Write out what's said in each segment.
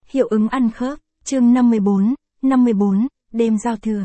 Hiệu ứng ăn khớp, chương 54, đêm giao thừa.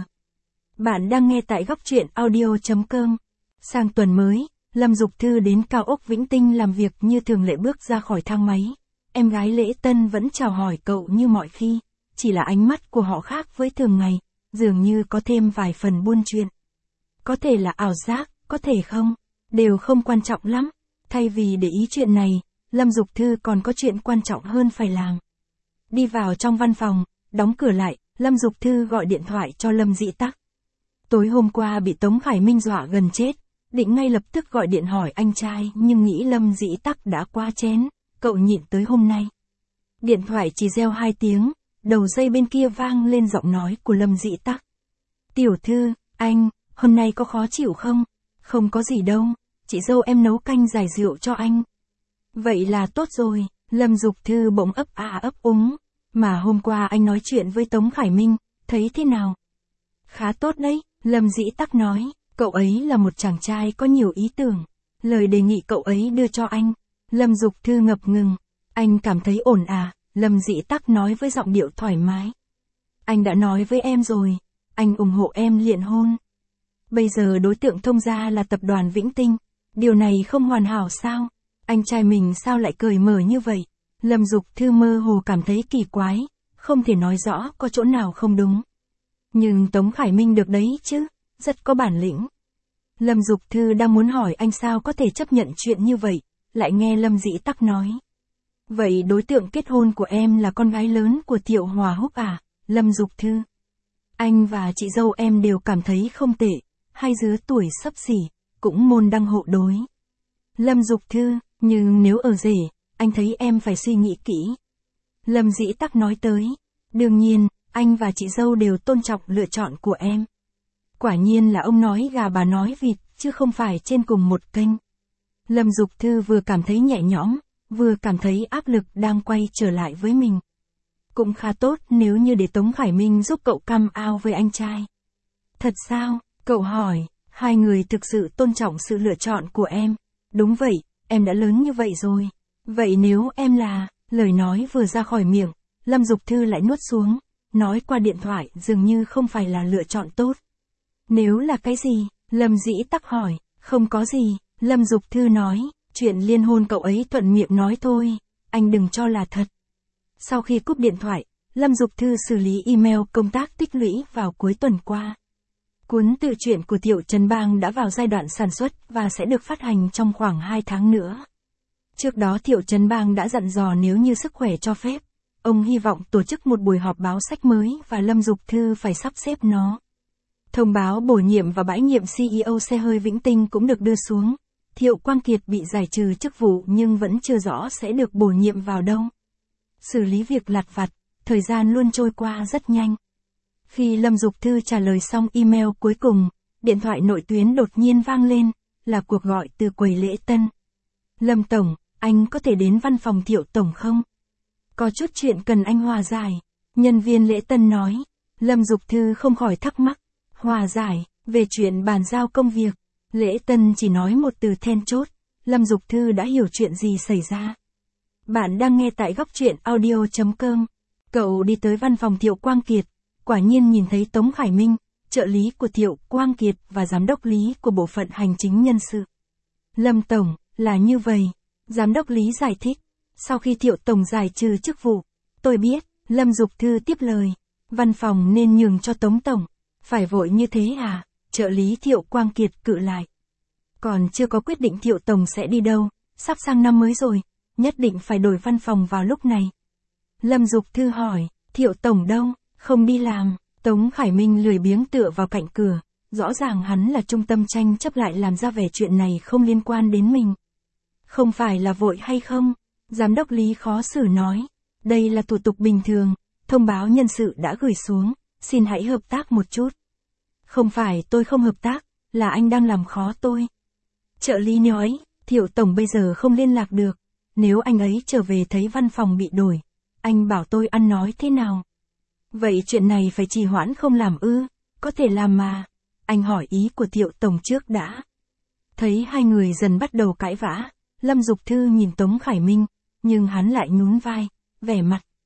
Bạn đang nghe tại góc truyện audio.com. Sang tuần mới, Lâm Dục Thư đến cao ốc Vĩnh Tinh làm việc như thường lệ bước ra khỏi thang máy. Em gái Lễ Tân vẫn chào hỏi cậu như mọi khi, chỉ là ánh mắt của họ khác với thường ngày, dường như có thêm vài phần buôn chuyện. Có thể là ảo giác, có thể không, đều không quan trọng lắm. Thay vì để ý chuyện này, Lâm Dục Thư còn có chuyện quan trọng hơn phải làm. Đi vào trong văn phòng, đóng cửa lại, Lâm Dục Thư gọi điện thoại cho Lâm Dĩ Tắc. Tối hôm qua bị Tống Khải Minh dọa gần chết, định ngay lập tức gọi điện hỏi anh trai nhưng nghĩ Lâm Dĩ Tắc đã quá chén, cậu nhịn tới hôm nay. Điện thoại chỉ reo 2 tiếng, đầu dây bên kia vang lên giọng nói của Lâm Dĩ Tắc. Tiểu Thư, anh, hôm nay có khó chịu không? Không có gì đâu, chị dâu em nấu canh giải rượu cho anh. Vậy là tốt rồi, Lâm Dục Thư bỗng ấp úng. Mà hôm qua anh nói chuyện với Tống Khải Minh, thấy thế nào? Khá tốt đấy, Lâm Dĩ Tắc nói, cậu ấy là một chàng trai có nhiều ý tưởng. Lời đề nghị cậu ấy đưa cho anh. Lâm Dục Thư ngập ngừng. Anh cảm thấy ổn à? Lâm Dĩ Tắc nói với giọng điệu thoải mái. Anh đã nói với em rồi, anh ủng hộ em liện hôn. Bây giờ đối tượng thông gia là tập đoàn Vĩnh Tinh. Điều này không hoàn hảo sao? Anh trai mình sao lại cởi mở như vậy? Lâm Dục Thư mơ hồ cảm thấy kỳ quái, không thể nói rõ có chỗ nào không đúng. Nhưng Tống Khải Minh được đấy chứ, rất có bản lĩnh. Lâm Dục Thư đang muốn hỏi anh sao có thể chấp nhận chuyện như vậy, lại nghe Lâm Dĩ Tắc nói. Vậy đối tượng kết hôn của em là con gái lớn của Thiệu Hòa Húc à? Lâm Dục Thư. Anh và chị dâu em đều cảm thấy không tệ, hai đứa tuổi xấp xỉ, cũng môn đăng hộ đối. Lâm Dục Thư, nhưng nếu ở rể, anh thấy em phải suy nghĩ kỹ. Lâm Dĩ Tắc nói tới. Đương nhiên, anh và chị dâu đều tôn trọng lựa chọn của em. Quả nhiên là ông nói gà bà nói vịt, chứ không phải trên cùng một kênh. Lâm Dục Thư vừa cảm thấy nhẹ nhõm, vừa cảm thấy áp lực đang quay trở lại với mình. Cũng khá tốt nếu như để Tống Khải Minh giúp cậu come out với anh trai. Thật sao? Cậu hỏi, hai người thực sự tôn trọng sự lựa chọn của em. Đúng vậy, em đã lớn như vậy rồi. Vậy nếu em là, lời nói vừa ra khỏi miệng, Lâm Dục Thư lại nuốt xuống, nói qua điện thoại dường như không phải là lựa chọn tốt. Nếu là cái gì? Lâm Dĩ Tắc hỏi, không có gì, Lâm Dục Thư nói, chuyện liên hôn cậu ấy thuận miệng nói thôi, anh đừng cho là thật. Sau khi cúp điện thoại, Lâm Dục Thư xử lý email công tác tích lũy vào cuối tuần qua. Cuốn tự truyện của Thiệu Trấn Bang đã vào giai đoạn sản xuất và sẽ được phát hành trong khoảng 2 tháng nữa. Trước đó Thiệu Trấn Bang đã dặn dò nếu như sức khỏe cho phép, ông hy vọng tổ chức một buổi họp báo sách mới và Lâm Dục Thư phải sắp xếp nó. Thông báo bổ nhiệm và bãi nhiệm CEO xe hơi Vĩnh Tinh cũng được đưa xuống. Thiệu Quang Kiệt bị giải trừ chức vụ nhưng vẫn chưa rõ sẽ được bổ nhiệm vào đâu. Xử lý việc lặt vặt, thời gian luôn trôi qua rất nhanh. Khi Lâm Dục Thư trả lời xong email cuối cùng, điện thoại nội tuyến đột nhiên vang lên, là cuộc gọi từ quầy Lễ Tân. Lâm Tổng, anh có thể đến văn phòng Thiệu Tổng không? Có chút chuyện cần anh hòa giải. Nhân viên Lễ Tân nói. Lâm Dục Thư không khỏi thắc mắc. Hòa giải, về chuyện bàn giao công việc. Lễ Tân chỉ nói một từ then chốt. Lâm Dục Thư đã hiểu chuyện gì xảy ra. Bạn đang nghe tại góc truyện audio.com. Cậu đi tới văn phòng Thiệu Quang Kiệt. Quả nhiên nhìn thấy Tống Khải Minh, trợ lý của Thiệu Quang Kiệt và giám đốc lý của bộ phận hành chính nhân sự. Lâm Tổng, là như vậy. Giám đốc lý giải thích. Sau khi Thiệu Tổng giải trừ chức vụ, tôi biết, Lâm Dục Thư tiếp lời. Văn phòng nên nhường cho Tống Tổng. Phải vội như thế à? Trợ lý Thiệu Quang Kiệt cự lại. Còn chưa có quyết định Thiệu Tổng sẽ đi đâu, sắp sang năm mới rồi, nhất định phải đổi văn phòng vào lúc này. Lâm Dục Thư hỏi, Thiệu Tổng đâu, không đi làm. Tống Khải Minh lười biếng tựa vào cạnh cửa, rõ ràng hắn là trung tâm tranh chấp lại làm ra vẻ chuyện này không liên quan đến mình. Không phải là vội hay không? Giám đốc lý khó xử nói. Đây là thủ tục bình thường, thông báo nhân sự đã gửi xuống, xin hãy hợp tác một chút. Không phải tôi không hợp tác, là anh đang làm khó tôi. Trợ lý nói, Thiệu Tổng bây giờ không liên lạc được, nếu anh ấy trở về thấy văn phòng bị đổi, anh bảo tôi ăn nói thế nào? Vậy chuyện này phải trì hoãn không làm ư? Có thể làm mà. Anh hỏi ý của Thiệu Tổng trước đã. Thấy hai người dần bắt đầu cãi vã, Lâm Dục Thư nhìn Tống Khải Minh, nhưng hắn lại nhún vai, vẻ mặt.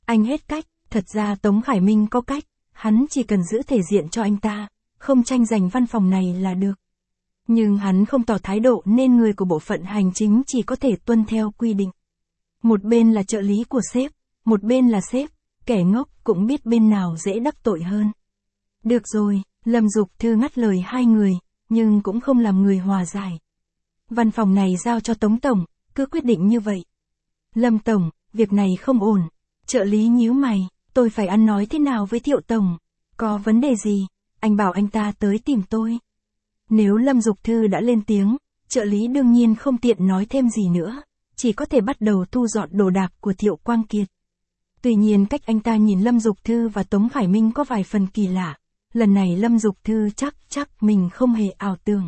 Anh hết cách, thật ra Tống Khải Minh có cách, hắn chỉ cần giữ thể diện cho anh ta, không tranh giành văn phòng này là được. Nhưng hắn không tỏ thái độ nên người của bộ phận hành chính chỉ có thể tuân theo quy định. Một bên là trợ lý của sếp, một bên là sếp, kẻ ngốc cũng biết bên nào dễ đắc tội hơn. Được rồi, Lâm Dục Thư ngắt lời hai người, nhưng cũng không làm người hòa giải. Văn phòng này giao cho Tống Tổng, cứ quyết định như vậy. Lâm Tổng, việc này không ổn. Trợ lý nhíu mày, tôi phải ăn nói thế nào với Thiệu Tổng? Có vấn đề gì? Anh bảo anh ta tới tìm tôi. Nếu Lâm Dục Thư đã lên tiếng, trợ lý đương nhiên không tiện nói thêm gì nữa, chỉ có thể bắt đầu thu dọn đồ đạc của Thiệu Quang Kiệt. Tuy nhiên cách anh ta nhìn Lâm Dục Thư và Tống Khải Minh có vài phần kỳ lạ, lần này Lâm Dục Thư chắc mình không hề ảo tưởng.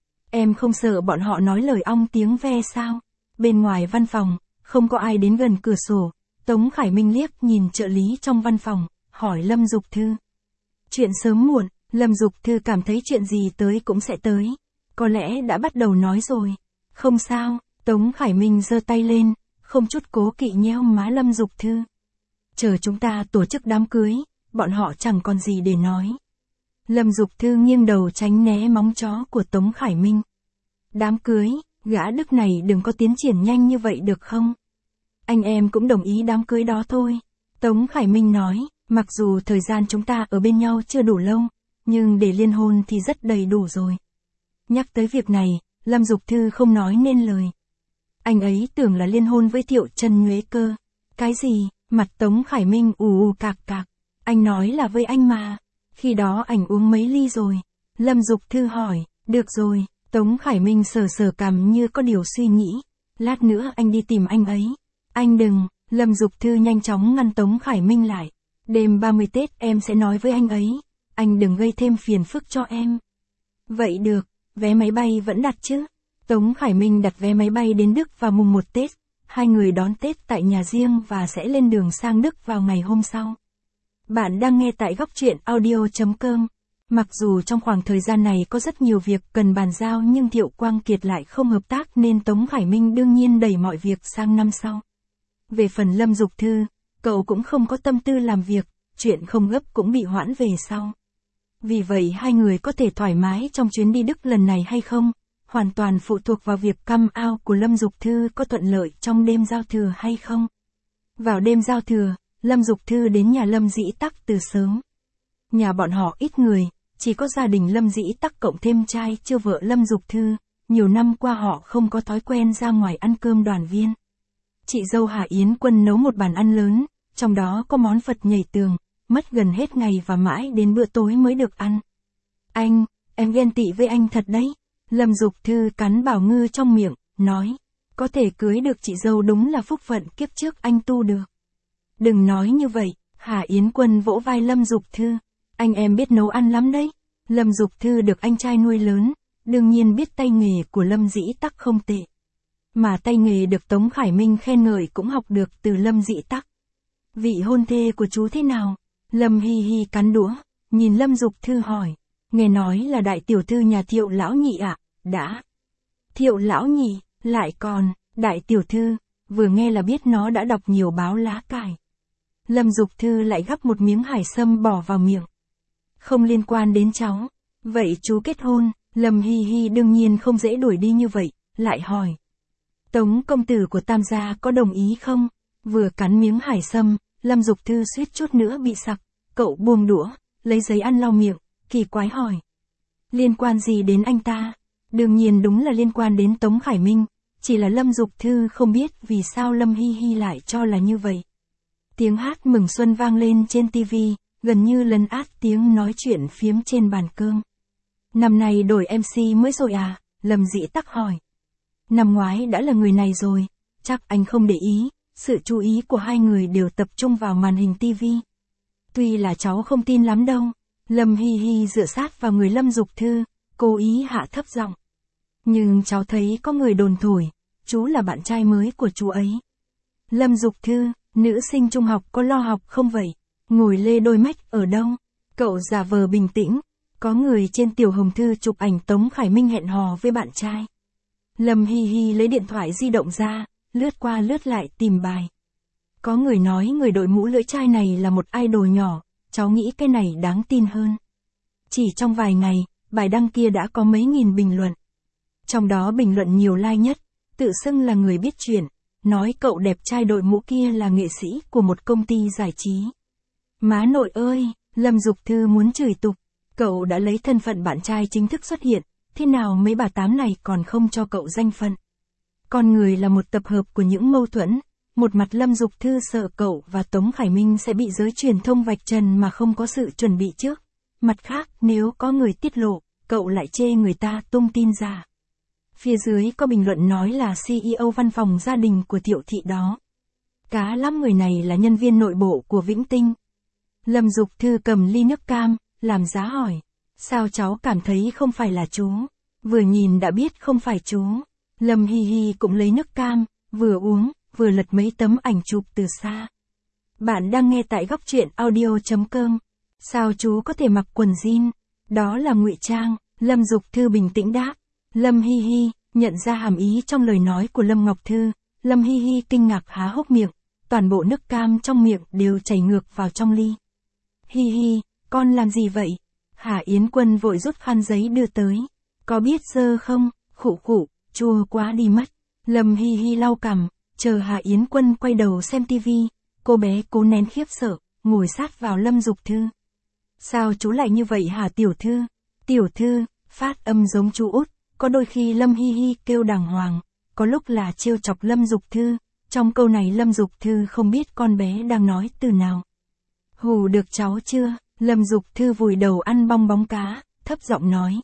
Em không sợ bọn họ nói lời ong tiếng ve sao? Bên ngoài văn phòng, không có ai đến gần cửa sổ, Tống Khải Minh liếc nhìn trợ lý trong văn phòng, hỏi Lâm Dục Thư. Chuyện sớm muộn, Lâm Dục Thư cảm thấy chuyện gì tới cũng sẽ tới. Có lẽ đã bắt đầu nói rồi. Không sao, Tống Khải Minh giơ tay lên, không chút cố kỵ nheo má Lâm Dục Thư. Chờ chúng ta tổ chức đám cưới, bọn họ chẳng còn gì để nói. Lâm Dục Thư nghiêng đầu tránh né móng chó của Tống Khải Minh. Đám cưới, gã Đức này đừng có tiến triển nhanh như vậy được không? Anh em cũng đồng ý đám cưới đó thôi. Tống Khải Minh nói, mặc dù thời gian chúng ta ở bên nhau chưa đủ lâu, nhưng để liên hôn thì rất đầy đủ rồi. Nhắc tới việc này, Lâm Dục Thư không nói nên lời. Anh ấy tưởng là liên hôn với Thiệu Trần Nhuế cơ. Cái gì? Mặt Tống Khải Minh ù cạc cạc. Anh nói là với anh mà. Khi đó anh uống mấy ly rồi? Lâm Dục Thư hỏi. Được rồi. Tống Khải Minh sờ cằm như có điều suy nghĩ. Lát nữa anh đi tìm anh ấy. Anh đừng. Lâm Dục Thư nhanh chóng ngăn Tống Khải Minh lại. Đêm 30 Tết em sẽ nói với anh ấy. Anh đừng gây thêm phiền phức cho em. Vậy được. Vé máy bay vẫn đặt chứ? Tống Khải Minh đặt vé máy bay đến Đức vào mùng 1 Tết. Hai người đón Tết tại nhà riêng và sẽ lên đường sang Đức vào ngày hôm sau. Bạn đang nghe tại Góc Truyện Audio.com. Mặc dù trong khoảng thời gian này có rất nhiều việc cần bàn giao nhưng Thiệu Quang Kiệt lại không hợp tác nên Tống Khải Minh đương nhiên đẩy mọi việc sang năm sau. Về phần Lâm Dục Thư, cậu cũng không có tâm tư làm việc, chuyện không gấp cũng bị hoãn về sau. Vì vậy hai người có thể thoải mái trong chuyến đi Đức lần này hay không, hoàn toàn phụ thuộc vào việc come out của Lâm Dục Thư có thuận lợi trong đêm giao thừa hay không. Vào đêm giao thừa, Lâm Dục Thư đến nhà Lâm Dĩ Tắc từ sớm. Nhà bọn họ ít người, chỉ có gia đình Lâm Dĩ Tắc cộng thêm trai chưa vợ Lâm Dục Thư, nhiều năm qua họ không có thói quen ra ngoài ăn cơm đoàn viên. Chị dâu Hà Yến Quân nấu một bàn ăn lớn, trong đó có món Phật nhảy tường, mất gần hết ngày và mãi đến bữa tối mới được ăn. Anh, em ghen tị với anh thật đấy. Lâm Dục Thư cắn bảo ngư trong miệng, nói, có thể cưới được chị dâu đúng là phúc phận kiếp trước anh tu được. Đừng nói như vậy, Hà Yến Quân vỗ vai Lâm Dục Thư, anh em biết nấu ăn lắm đấy. Lâm Dục Thư được anh trai nuôi lớn, đương nhiên biết tay nghề của Lâm Dĩ Tắc không tệ. Mà tay nghề được Tống Khải Minh khen ngợi cũng học được từ Lâm Dĩ Tắc. Vị hôn thê của chú thế nào? Lâm hi hi cắn đũa, nhìn Lâm Dục Thư hỏi. Nghe nói là đại tiểu thư nhà Thiệu lão nhị ạ. Đã. Thiệu lão nhị, lại còn, đại tiểu thư, vừa nghe là biết nó đã đọc nhiều báo lá cải. Lâm Dục Thư lại gắp một miếng hải sâm bỏ vào miệng. Không liên quan đến cháu. Vậy chú kết hôn, Lâm hi hi đương nhiên không dễ đuổi đi như vậy, lại hỏi. Tống công tử của Tam gia có đồng ý không? Vừa cắn miếng hải sâm, Lâm Dục Thư suýt chút nữa bị sặc, cậu buông đũa, lấy giấy ăn lau miệng, kỳ quái hỏi. Liên quan gì đến anh ta? Đương nhiên đúng là liên quan đến Tống Khải Minh, chỉ là Lâm Dục Thư không biết vì sao Lâm hi hi lại cho là như vậy. Tiếng hát mừng xuân vang lên trên TV, gần như lấn át tiếng nói chuyện phiếm trên bàn cơm. Năm nay đổi MC mới rồi à? Lâm Dĩ Tắc hỏi. Năm ngoái đã là người này rồi, chắc anh không để ý, sự chú ý của hai người đều tập trung vào màn hình TV. Tuy là cháu không tin lắm đâu. Lâm hi hi dựa sát vào người Lâm Dục Thư, cố ý hạ thấp giọng. Nhưng cháu thấy có người đồn thổi, chú là bạn trai mới của chú ấy. Lâm Dục Thư, nữ sinh trung học có lo học không vậy? Ngồi lê đôi mách ở đâu? Cậu giả vờ bình tĩnh, có người trên Tiểu Hồng Thư chụp ảnh Tống Khải Minh hẹn hò với bạn trai. Lâm hi hi lấy điện thoại di động ra, lướt qua lướt lại tìm bài. Có người nói người đội mũ lưỡi chai này là một idol nhỏ, cháu nghĩ cái này đáng tin hơn. Chỉ trong vài ngày, bài đăng kia đã có mấy nghìn bình luận. Trong đó bình luận nhiều like nhất, tự xưng là người biết chuyện, nói cậu đẹp trai đội mũ kia là nghệ sĩ của một công ty giải trí. Má nội ơi, Lâm Dục Thư muốn chửi tục, cậu đã lấy thân phận bạn trai chính thức xuất hiện, thế nào mấy bà tám này còn không cho cậu danh phận. Con người là một tập hợp của những mâu thuẫn, một mặt Lâm Dục Thư sợ cậu và Tống Khải Minh sẽ bị giới truyền thông vạch trần mà không có sự chuẩn bị trước. Mặt khác, nếu có người tiết lộ, cậu lại chê người ta tung tin giả. Phía dưới có bình luận nói là CEO văn phòng gia đình của Thiệu Thị đó. Cá lắm người này là nhân viên nội bộ của Vĩnh Tinh. Lâm Dục Thư cầm ly nước cam, làm giá hỏi. Sao cháu cảm thấy không phải là chú? Vừa nhìn đã biết không phải chú. Lâm Hi Hi cũng lấy nước cam, vừa uống, vừa lật mấy tấm ảnh chụp từ xa. Bạn đang nghe tại góc truyện audio.com. Sao chú có thể mặc quần jean? Đó là ngụy trang, Lâm Dục Thư bình tĩnh đáp. Lâm Hi Hi, nhận ra hàm ý trong lời nói của Lâm Ngọc Thư, Lâm Hi Hi kinh ngạc há hốc miệng, toàn bộ nước cam trong miệng đều chảy ngược vào trong ly. Hi Hi, con làm gì vậy? Hà Yến Quân vội rút khăn giấy đưa tới. Có biết dơ không? Khụ khụ, chua quá đi mất. Lâm Hi Hi lau cằm, chờ Hà Yến Quân quay đầu xem tivi, cô bé cố nén khiếp sợ, ngồi sát vào Lâm Dục Thư. Sao chú lại như vậy hả tiểu thư? Tiểu thư, phát âm giống chú út, có đôi khi Lâm Hi Hi kêu đàng hoàng, có lúc là trêu chọc Lâm Dục Thư, trong câu này Lâm Dục Thư không biết con bé đang nói từ nào. Hù được cháu chưa? Lâm Dục Thư vùi đầu ăn bong bóng cá, thấp giọng nói.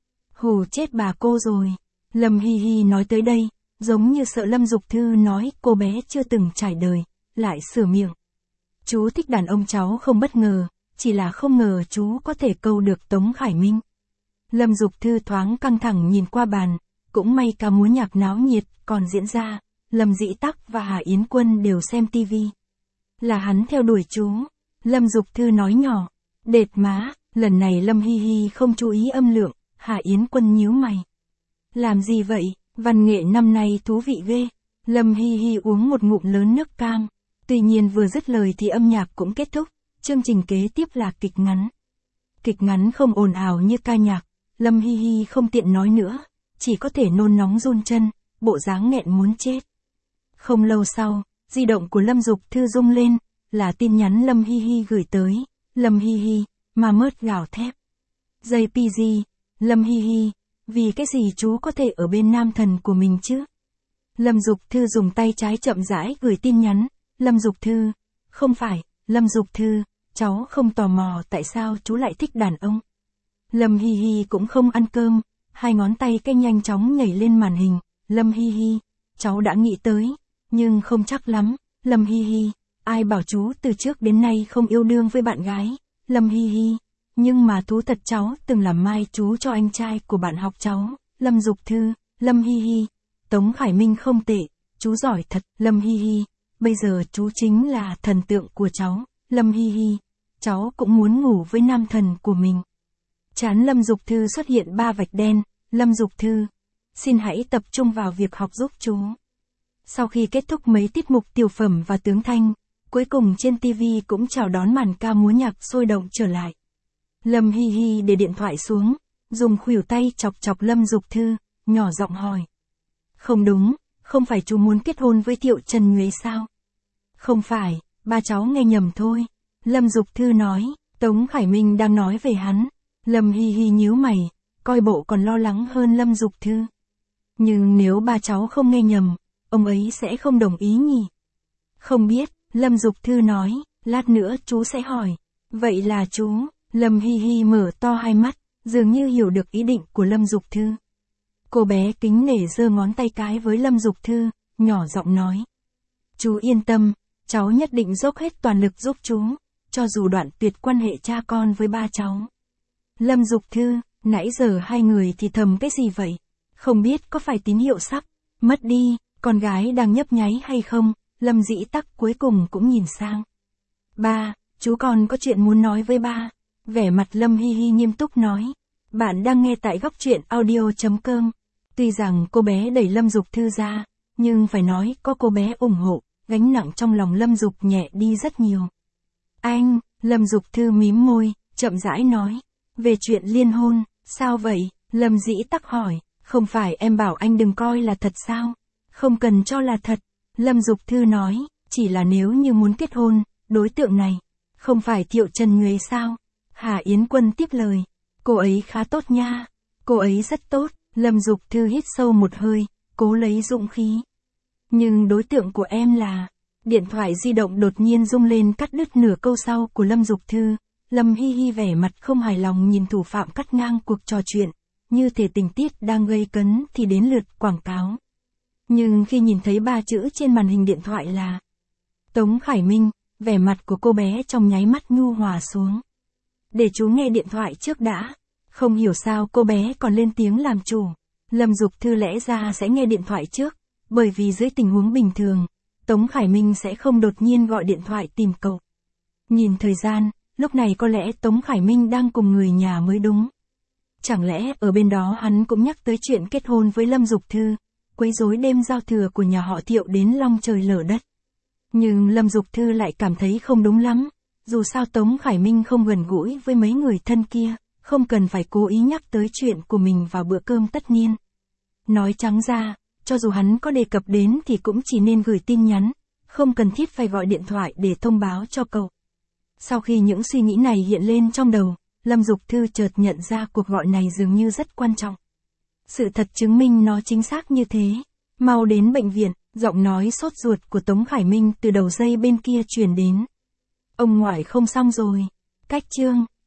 Hù chết bà cô rồi. Lâm Hi Hi nói tới đây, giống như sợ Lâm Dục Thư nói cô bé chưa từng trải đời, lại sửa miệng. Chú thích đàn ông cháu không bất ngờ, chỉ là không ngờ chú có thể câu được Tống Khải Minh. Lâm Dục Thư thoáng căng thẳng nhìn qua bàn, cũng may ca múa nhạc náo nhiệt còn diễn ra, Lâm Dĩ Tắc và Hà Yến Quân đều xem tivi. Là hắn theo đuổi chú. Lâm Dục Thư nói nhỏ. Đệt má, lần này Lâm Hi Hi không chú ý âm lượng, Hà Yến Quân nhíu mày. Làm gì vậy, văn nghệ năm nay thú vị ghê. Lâm Hi Hi uống một ngụm lớn nước cam. Tuy nhiên vừa dứt lời thì âm nhạc cũng kết thúc, chương trình kế tiếp là kịch ngắn. Kịch ngắn không ồn ào như ca nhạc, Lâm Hi Hi không tiện nói nữa, chỉ có thể nôn nóng run chân, bộ dáng nghẹn muốn chết. Không lâu sau, di động của Lâm Dục Thư rung lên, là tin nhắn Lâm Hi Hi gửi tới. Lâm Hi Hi, mà mớt gào thép. JPG, Lâm Hi Hi, vì cái gì chú có thể ở bên nam thần của mình chứ? Lâm Dục Thư dùng tay trái chậm rãi gửi tin nhắn. Lâm Dục Thư, không phải, Lâm Dục Thư, cháu không tò mò tại sao chú lại thích đàn ông. Lâm Hi Hi cũng không ăn cơm, hai ngón tay cái nhanh chóng nhảy lên màn hình. Lâm Hi Hi, cháu đã nghĩ tới, nhưng không chắc lắm. Lâm Hi Hi, ai bảo chú từ trước đến nay không yêu đương với bạn gái. Lâm Hi Hi, nhưng mà thú thật cháu từng làm mai chú cho anh trai của bạn học cháu. Lâm Dục Thư, Lâm Hi Hi, Tống Khải Minh không tệ, chú giỏi thật. Lâm Hi Hi, bây giờ chú chính là thần tượng của cháu. Lâm Hi Hi, cháu cũng muốn ngủ với nam thần của mình. Trán Lâm Dục Thư xuất hiện 3 vạch đen. Lâm Dục Thư, xin hãy tập trung vào việc học giúp chú. Sau khi kết thúc mấy tiết mục tiểu phẩm và tướng thanh, cuối cùng trên TV cũng chào đón màn ca múa nhạc sôi động trở lại. Lâm Hi Hi để điện thoại xuống, dùng khuỷu tay chọc chọc Lâm Dục Thư, nhỏ giọng hỏi. Không đúng, không phải chú muốn kết hôn với Thiệu Trần Nhuế sao? Không phải, ba cháu nghe nhầm thôi. Lâm Dục Thư nói, Tống Khải Minh đang nói về hắn. Lâm Hi Hi nhíu mày, coi bộ còn lo lắng hơn Lâm Dục Thư. Nhưng nếu ba cháu không nghe nhầm, ông ấy sẽ không đồng ý nhỉ? Không biết, Lâm Dục Thư nói, lát nữa chú sẽ hỏi. Vậy là chú, Lâm Hi Hi mở to hai mắt, dường như hiểu được ý định của Lâm Dục Thư. Cô bé kính nể giơ ngón tay cái với Lâm Dục Thư, nhỏ giọng nói. Chú yên tâm, cháu nhất định dốc hết toàn lực giúp chú, cho dù đoạn tuyệt quan hệ cha con với ba cháu. Lâm Dục Thư, nãy giờ hai người thì thầm cái gì vậy? Không biết có phải tín hiệu sắp mất đi, con gái đang nhấp nháy hay không? Lâm Dĩ Tắc cuối cùng cũng nhìn sang. Ba, chú còn có chuyện muốn nói với ba. Vẻ mặt Lâm Hi Hi nghiêm túc nói. Bạn đang nghe tại góc truyện audio.com. Tuy rằng cô bé đẩy Lâm Dục Thư ra, nhưng phải nói có cô bé ủng hộ, gánh nặng trong lòng Lâm Dục nhẹ đi rất nhiều. Anh, Lâm Dục Thư mím môi, chậm rãi nói. Về chuyện liên hôn, sao vậy? Lâm Dĩ Tắc hỏi, không phải em bảo anh đừng coi là thật sao? Không cần cho là thật. Lâm Dục Thư nói, chỉ là nếu như muốn kết hôn, đối tượng này, không phải Thiệu Trần người sao? Hà Yến Quân tiếp lời, cô ấy khá tốt nha. Cô ấy rất tốt. Lâm Dục Thư hít sâu một hơi, cố lấy dũng khí. Nhưng đối tượng của em là... Điện thoại di động đột nhiên rung lên cắt đứt nửa câu sau của Lâm Dục Thư. Lâm Hi Hi vẻ mặt không hài lòng nhìn thủ phạm cắt ngang cuộc trò chuyện, như thể tình tiết đang gây cấn thì đến lượt quảng cáo. Nhưng khi nhìn thấy 3 chữ trên màn hình điện thoại là Tống Khải Minh, vẻ mặt của cô bé trong nháy mắt nhu hòa xuống. Để chú nghe điện thoại trước đã. Không hiểu sao cô bé còn lên tiếng làm chủ. Lâm Dục Thư lẽ ra sẽ nghe điện thoại trước, bởi vì dưới tình huống bình thường, Tống Khải Minh sẽ không đột nhiên gọi điện thoại tìm cậu. Nhìn thời gian, lúc này có lẽ Tống Khải Minh đang cùng người nhà mới đúng. Chẳng lẽ ở bên đó hắn cũng nhắc tới chuyện kết hôn với Lâm Dục Thư, quấy rối đêm giao thừa của nhà họ Thiệu đến long trời lở đất. Nhưng Lâm Dục Thư lại cảm thấy không đúng lắm, dù sao Tống Khải Minh không gần gũi với mấy người thân kia, không cần phải cố ý nhắc tới chuyện của mình vào bữa cơm tất niên. Nói trắng ra, cho dù hắn có đề cập đến thì cũng chỉ nên gửi tin nhắn, không cần thiết phải gọi điện thoại để thông báo cho cậu. Sau khi những suy nghĩ này hiện lên trong đầu, Lâm Dục Thư chợt nhận ra cuộc gọi này dường như rất quan trọng. Sự thật chứng minh nó chính xác như thế. Mau đến bệnh viện, giọng nói sốt ruột của Tống Khải Minh từ đầu dây bên kia truyền đến. Ông ngoại không xong rồi. Cách chương